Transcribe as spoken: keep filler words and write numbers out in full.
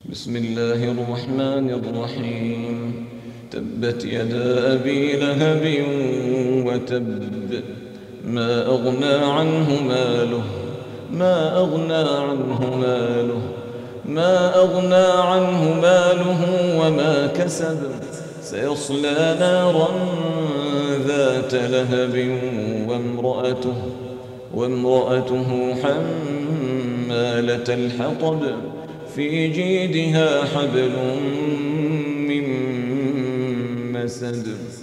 بسم الله الرحمن الرحيم. تبت يدا أبي لهب وتب، ما أغنى عنه ماله ما أغنى عنه ماله ما أغنى عنه ماله وما كسب، سيصلى نارا ذات لهب وامرأته وامرأته حمالة الحطب، في جيدها حبل من مسد.